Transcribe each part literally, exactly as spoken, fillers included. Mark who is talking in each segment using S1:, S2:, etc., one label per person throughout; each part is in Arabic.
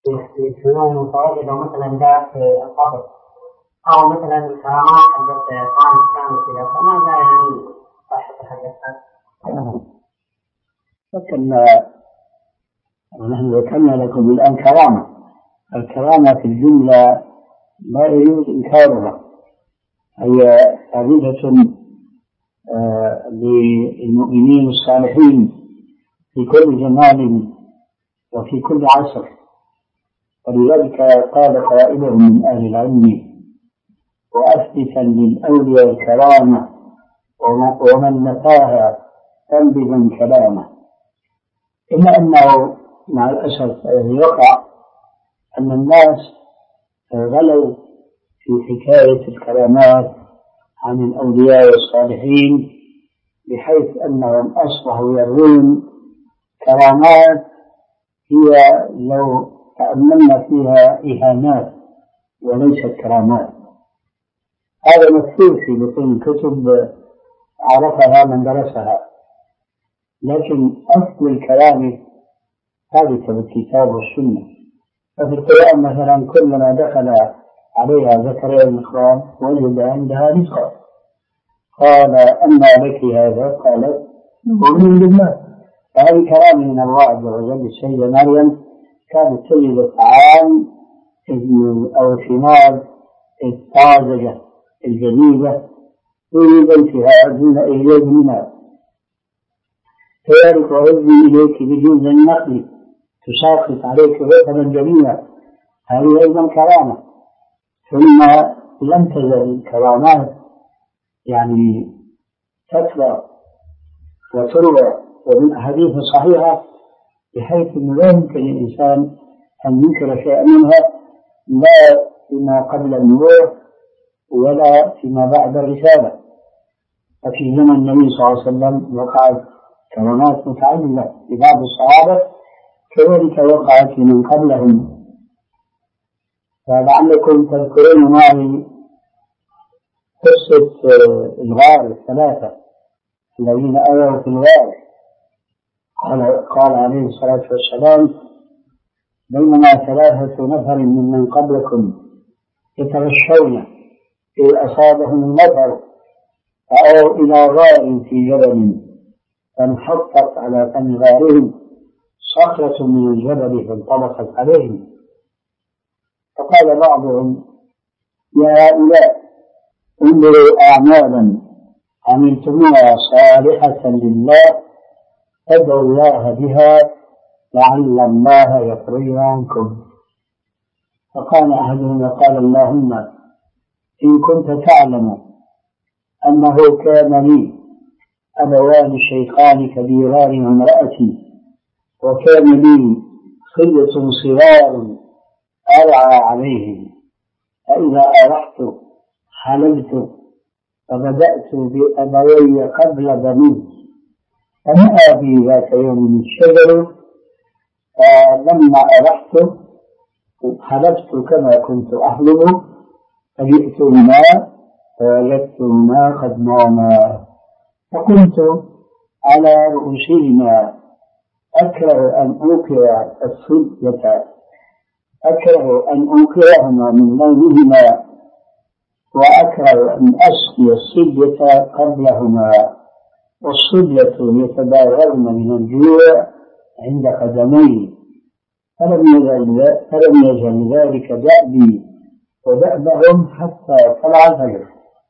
S1: يكونون متواجدة مثلا ذات القبر أو مثلا الكرامات حدث كانت كانت كذا، فماذا يعني صحة الحدث هذا؟
S2: لكن نحن ذكرنا لكم الآن كرامة. الكرامة في الجملة لا يجوز إنكارها، هي ثابتة للمؤمنين الصالحين في كل زمان وفي كل عصر. ولذلك قال قائلهم من أهل العلم: وأثبتا للأولياء الكرامة ومن نفاها تنبذ كلامه. إلا أنه مع الأسف يقع أن الناس غلوا في حكاية الكرامات عن الأولياء والصالحين، بحيث أنهم أصبحوا يرون كرامات هي لو تأملنا فيها إهانات وليست كرامات. هذا مكتوب في بطون الكتب عرفها من درسها، لكن أصل الكلام ثابت بالكتاب والسنة. ففي القرآن مثلا كلما دخل عليها زكريا المحراب وجد عندها رزقا، قال: أنى لك هذا؟ قالت: نؤمن بالله. فهذه كرامة من الله عز وجل. السيدة مريم كانت تجد الطعام أو الثمار الطازجة الجديدة في بيتها دون إيجاد منها، فيارك وعزي إليك بجوز النخل تساقط عليك رطبا جميلا، هذه أيضا كرامة. ثم لم تزل الكرامات يعني تتلى وتروى ومن أحاديث صحيحة، بحيث أنه لا يمكن الإنسان أن ينكر شيئا منها، لا فيما قبل النبوة ولا فيما بعد الرسالة. ففي زمن النبي صلى الله عليه وسلم وقعت كرامات متعددة لبعض الصحابة، كذلك وقعت من قبلهم. فلعلكم تذكرون معي قصة الغار الثلاثة الذين أووا في الغار. قال, قال عليه الصلاة والسلام: بينما ثلاثة نفر ممن قبلكم يتغشون إذ أصابهم المطر فأووا إلى غار في جبل فانحطت على فم غارهم صخرة من الجبل فانطبقت عليهم. فقال بعضهم: يا هؤلاء انظروا أعمالا عملتموها صالحة لله فادعوا الله بها لعل الله يفرج عنكم. فقال أحدهم وقال: اللهم إن كنت تعلم أنه كان لي أبوان شيخان كبيران وامرأتي وكان لي خلة صغار أرعى عليهم، فإذا أرحت حلبت فبدأت بأبوي قبل بني، فنأى بي ذات يوم الشجر، فلما أرحت حلبت كما كنت أحلم فجئت الماء فوجدت الماء قد ناما، فقلت على رؤوسهما أكره أن أوقع الصدية أكره أن أوقعهما من نومهما وأكره أن أسقي الصدية قبلهما، والصدية يتباغرن من الجوع عند قدمي، فلم يزل فلم يزل ذلك دأبي ودأبهم حتى طلع الفجر،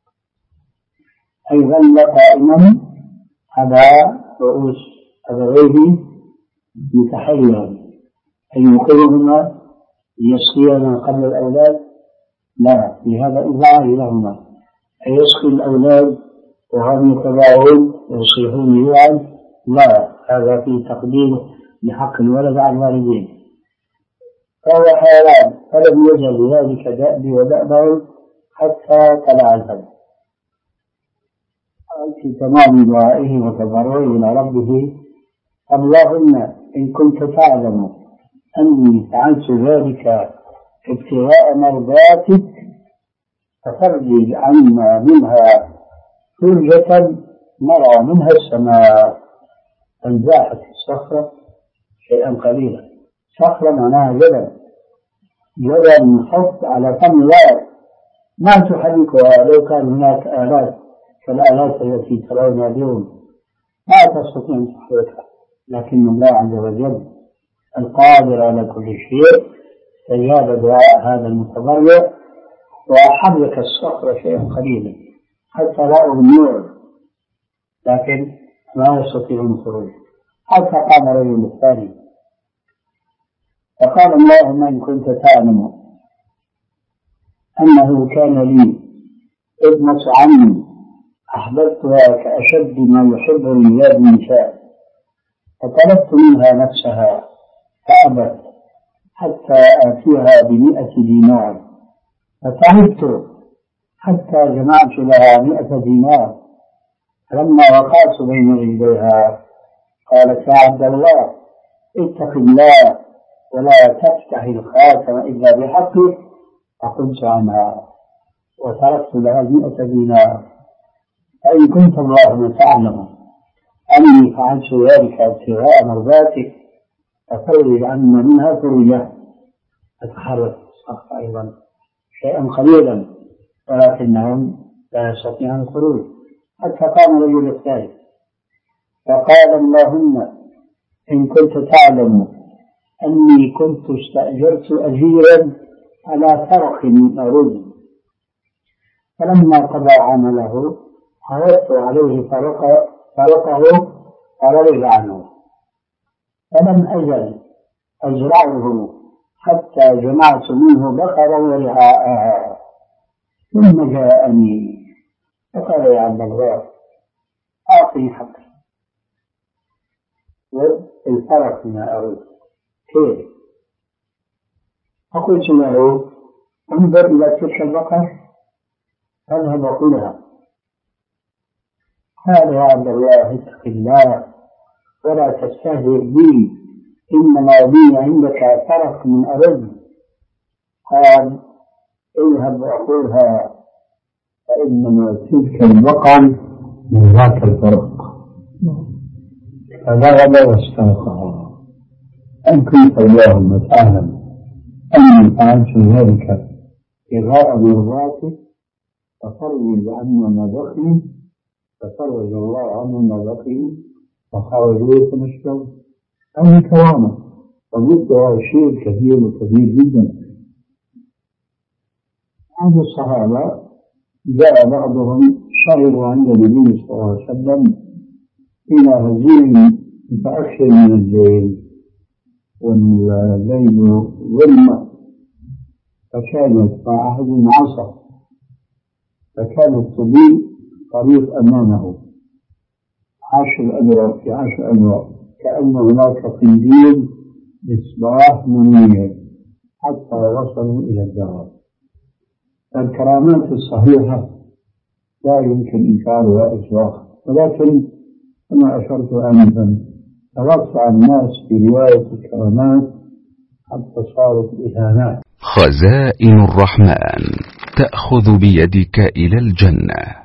S2: أي ظل قائما على رؤوس أبويه متحيرا أن يوقظهما ليسقيهما قبل الأولاد؟ لا، لهذا إذاعة لهما أن يسقي الأولاد وهم يتباعون ويصيحون جوعا؟ لا، هذا في تقديم لحق الولد على الوالدين. فهو حيوان، فلم يزل ذلك دأبي ودأبه حتى طلع الفجر. في تمام دعائه وتضرعه إلى ربه: اللهم إن كنت تعلم أني فعلت ذلك ابتغاء مرضاتك ففرج عنا منها فرجة نرى منها السماء. فانزاحت الصخرة شيئا قليلا، صخرة معناها جبل، يدا حط على فم لا ما تحركها. لو كان هناك آلات كالآلات التي ترونها اليوم ما تستطيع أن تحركها، لكن الله عز وجل القادر على كل شيء فجاب دعاء هذا المتضرع وحرك الصخرة شيئا قليلا حتى رأوا النور، لكن ما يستطيعون الخروج. حتى قام رجل الثاني فقال اللهم إن كنت تعلم أنه كان لي ابنة عمي أحببتها كأشد ما يحب الرجال النساء، فطلبت منها نفسها فأبت حتى آتيها بمئة دينار، فتعبت حتى جمعت لها مئة دينار، فلما وقعت بين رجليها قالت يا عبد الله اتق الله ولا تفتح الخاتم إلا بحقه، فقلت عنها وتركت لها مئة دينار. فإن كنت اللهم تعلم أني فعلت ذلك ابتغاء مرضاتك ففرج عنا منها فرجة. فتحرك الصخر أيضا شيئا قليلا ولكنهم لا يستطيعون الخروج، حتى قام رجل الثالث فقال اللهم إن كنت تعلم أني كنت استأجرت أجيرا على فرق من أرز، فلما قضى عمله عرضت عليه فرقه فرض عنه، فلم أزل أزرعه حتى جمعت منه بقرا ورعاءها، ثم جاءني فقال يا عبد الله أعطني حقي والفرق من أرز كيف؟ فقلت له انظر إلى تلك البقر اذهب وقلها. قال يا عبد الله اتق الله ولا تستهزئ بي إنما لي عندك فرق من أرز. قال اذهب وقلها فإنما تلك البقر من ذاك الفرق. فذهب واسترقها. أن كنت اللهم تعلم أني فعلت ذلك ابتغاء مرضاتك ففرج عنا ما بقي، ففرج الله عنا ما بقي فخرجوا يتمشوا. هذه كرامة وضدها شيء كثير وكثير جدا. عند الصحابة جاء بعضهم شهروا عند النبي صلى الله عليه وسلم إلى هزيم متأخر من الليل والليل ظلمة، فكانت مع أحد عصا فكانت تضيء طريق أمامه عشر أنوار في عشر أنوار كأن هناك قنديل مصباح منير حتى وصلوا إلى الدار. الكرامات الصحيحة لا يمكن إنكارها إطلاقا، ولكن كما أشرت آنفا توسع الناس في رواية الكرامات حتى صارت إهانات.
S3: خزائن الرحمن تأخذ بيدك إلى الجنة.